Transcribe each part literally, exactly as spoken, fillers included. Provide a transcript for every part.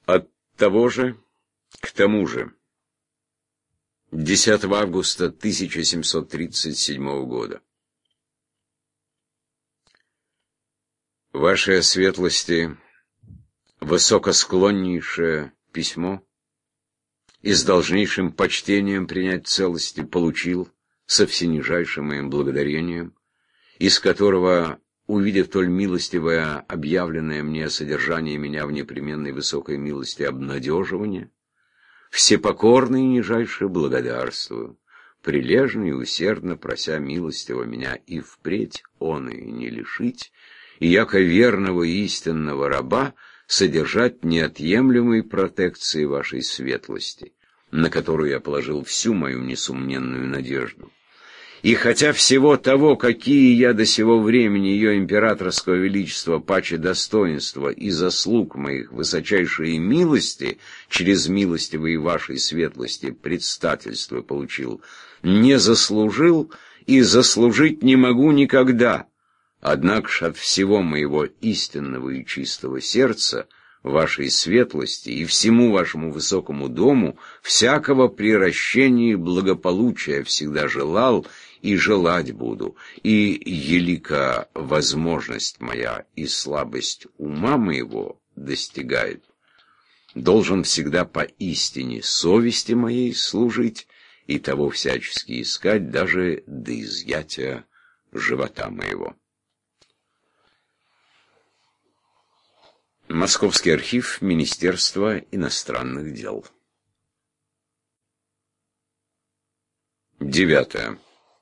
От того же к тому же. десятого августа тысяча семьсот тридцать седьмого года. Вашей светлости высокосклоннейшее письмо и с должнейшим почтением принять целости получил со всенижайшим моим благодарением, из которого, увидев толь милостивое объявленное мне содержание меня в непременной высокой милости обнадеживания, всепокорно и нижайше благодарствую, прилежно и усердно прося милостиво меня и впредь он и не лишить, и яко верного и истинного раба содержать неотъемлемой протекции вашей светлости, на которую я положил всю мою несомненную надежду. И хотя всего того, какие я до сего времени ее императорского величества паче достоинства и заслуг моих высочайшие милости, через милостивые вашей светлости предстательство получил, не заслужил и заслужить не могу никогда, однако ж от всего моего истинного и чистого сердца вашей светлости и всему вашему высокому дому всякого приращения и благополучия всегда желал и желать буду, и елика возможность моя и слабость ума моего достигает, должен всегда по истине совести моей служить и того всячески искать даже до изъятия живота моего. Московский архив Министерства иностранных дел. Девятое.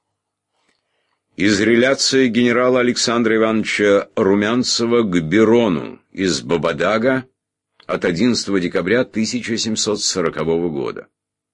Из реляции генерала Александра Ивановича Румянцева к Берону из Бабадага от одиннадцатого декабря тысяча семьсот сорокового года.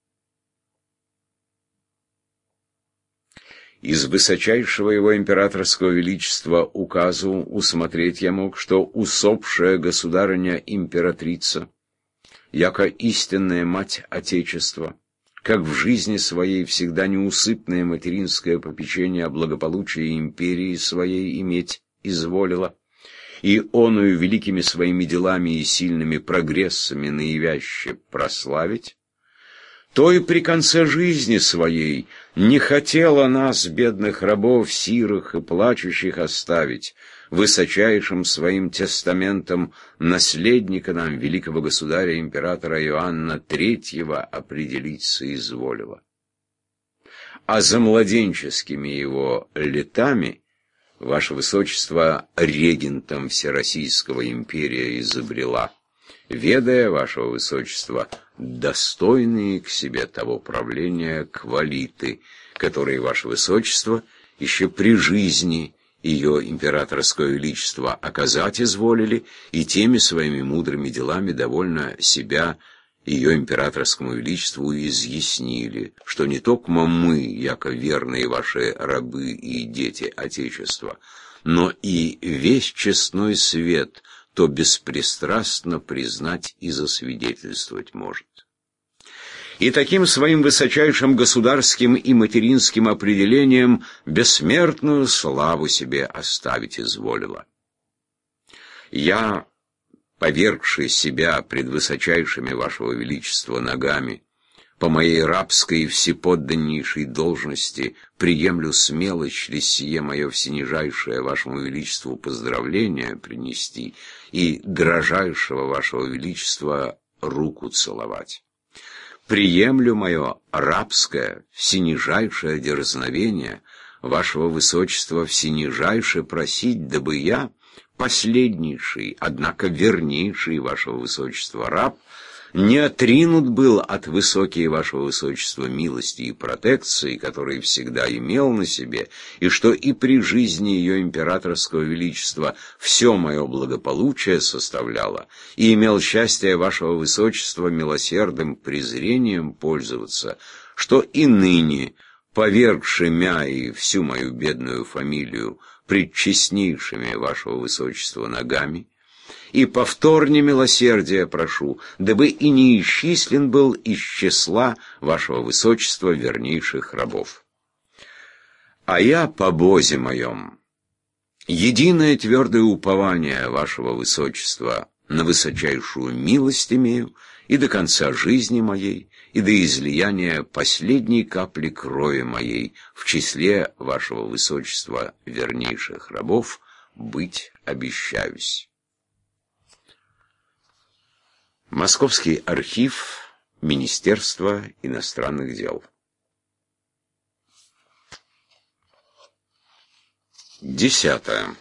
Из высочайшего его императорского величества указу усмотреть я мог, что усопшая государыня-императрица, яко истинная мать Отечества, как в жизни своей всегда неусыпное материнское попечение о благополучии империи своей иметь изволила, и оную великими своими делами и сильными прогрессами наивяще прославить, то и при конце жизни своей не хотела нас, бедных рабов, сирых и плачущих, оставить, высочайшим своим тестаментом наследника нам, великого государя императора Иоанна Третьего, определить соизволила. А за младенческими его летами ваше высочество регентом Всероссийского империя изобрела, ведая, вашего высочества, достойные к себе того правления квалиты, которые, ваше высочество, еще при жизни ее императорского величества оказать изволили, и теми своими мудрыми делами довольно себя ее императорскому величеству изъяснили, что не только мы, яко верные ваши рабы и дети Отечества, но и весь честной свет то беспристрастно признать и засвидетельствовать может. И таким своим высочайшим государским и материнским определением бессмертную славу себе оставить изволила. Я, повергший себя пред высочайшими вашего величества ногами, по моей рабской и всеподданнейшей должности приемлю смело через сие мое всенижайшее вашему величеству поздравление принести и дрожайшего вашего величества руку целовать. Приемлю мое рабское, всенижайшее дерзновение вашего высочества всенижайше просить, дабы я, последнейший, однако вернейший вашего высочества раб, не отринут был от высокие вашего высочества милости и протекции, которые всегда имел на себе, и что и при жизни ее императорского величества все мое благополучие составляло, и имел счастье вашего высочества милосердным презрением пользоваться, что и ныне, повергши мя и всю мою бедную фамилию пред честнейшими вашего высочества ногами, и повторне милосердия прошу, дабы и не исчислен был из числа вашего высочества вернейших рабов. А я по бозе моем, единое твердое упование вашего высочества на высочайшую милость имею и до конца жизни моей, и до излияния последней капли крови моей в числе вашего высочества вернейших рабов быть обещаюсь. Московский архив Министерства иностранных дел. Десятое.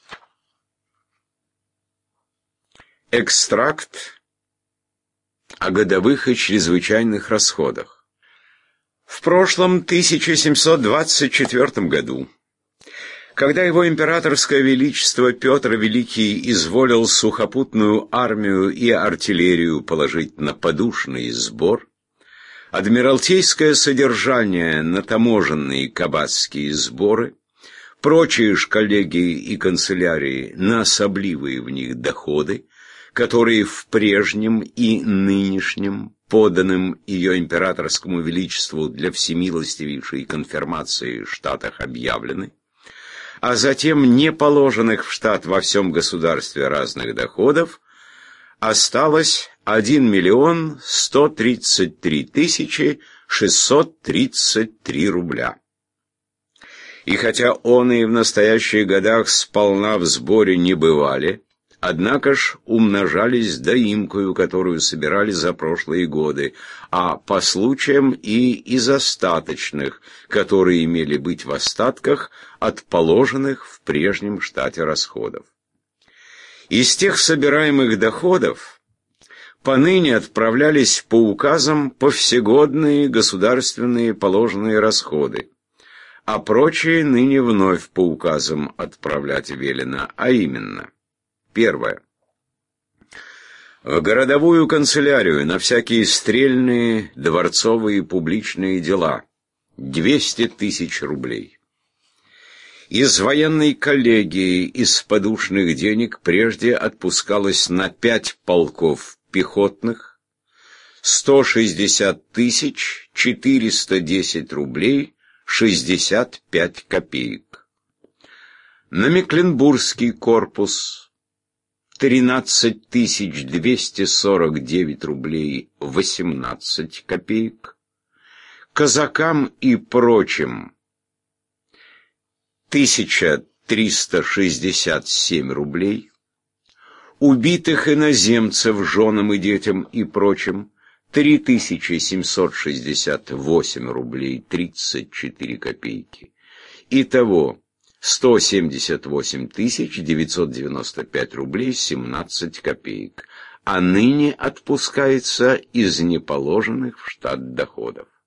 Экстракт о годовых и чрезвычайных расходах. В прошлом тысяча семьсот двадцать четвёртом году, когда его императорское величество Петр Великий изволил сухопутную армию и артиллерию положить на подушный сбор, адмиралтейское содержание на таможенные кабацкие сборы, прочие ж коллегии и канцелярии на особливые в них доходы, которые в прежнем и нынешнем поданным ее императорскому величеству для всемилостивейшей конфирмации штатах объявлены, а затем не положенных в штат во всем государстве разных доходов, осталось один миллион сто тридцать три тысячи шестьсот тридцать три рубля. И хотя он и в настоящих годах сполна в сборе не бывали, однако ж умножались доимкою, которую собирали за прошлые годы, а по случаям и из остаточных, которые имели быть в остатках от положенных в прежнем штате расходов. Из тех собираемых доходов поныне отправлялись по указам повсегодные государственные положенные расходы, а прочие ныне вновь по указам отправлять велено, а именно: первое. В городовую канцелярию на всякие стрельные, дворцовые и публичные дела двести тысяч рублей. Из военной коллегии из подушных денег прежде отпускалось на пять полков пехотных сто шестьдесят тысяч четыреста десять рублей шестьдесят пять копеек. На Мекленбургский корпус тринадцать тысяч двести сорок девять рублей восемнадцать копеек. Казакам и прочим тысяча триста шестьдесят семь рублей. Убитых иноземцев женам и детям и прочим три тысячи семьсот шестьдесят восемь рублей тридцать четыре копейки. Итого сто семьдесят восемь тысяч девятьсот девяносто пять рублей семнадцать копеек, а ныне отпускается из неположенных в штат доходов.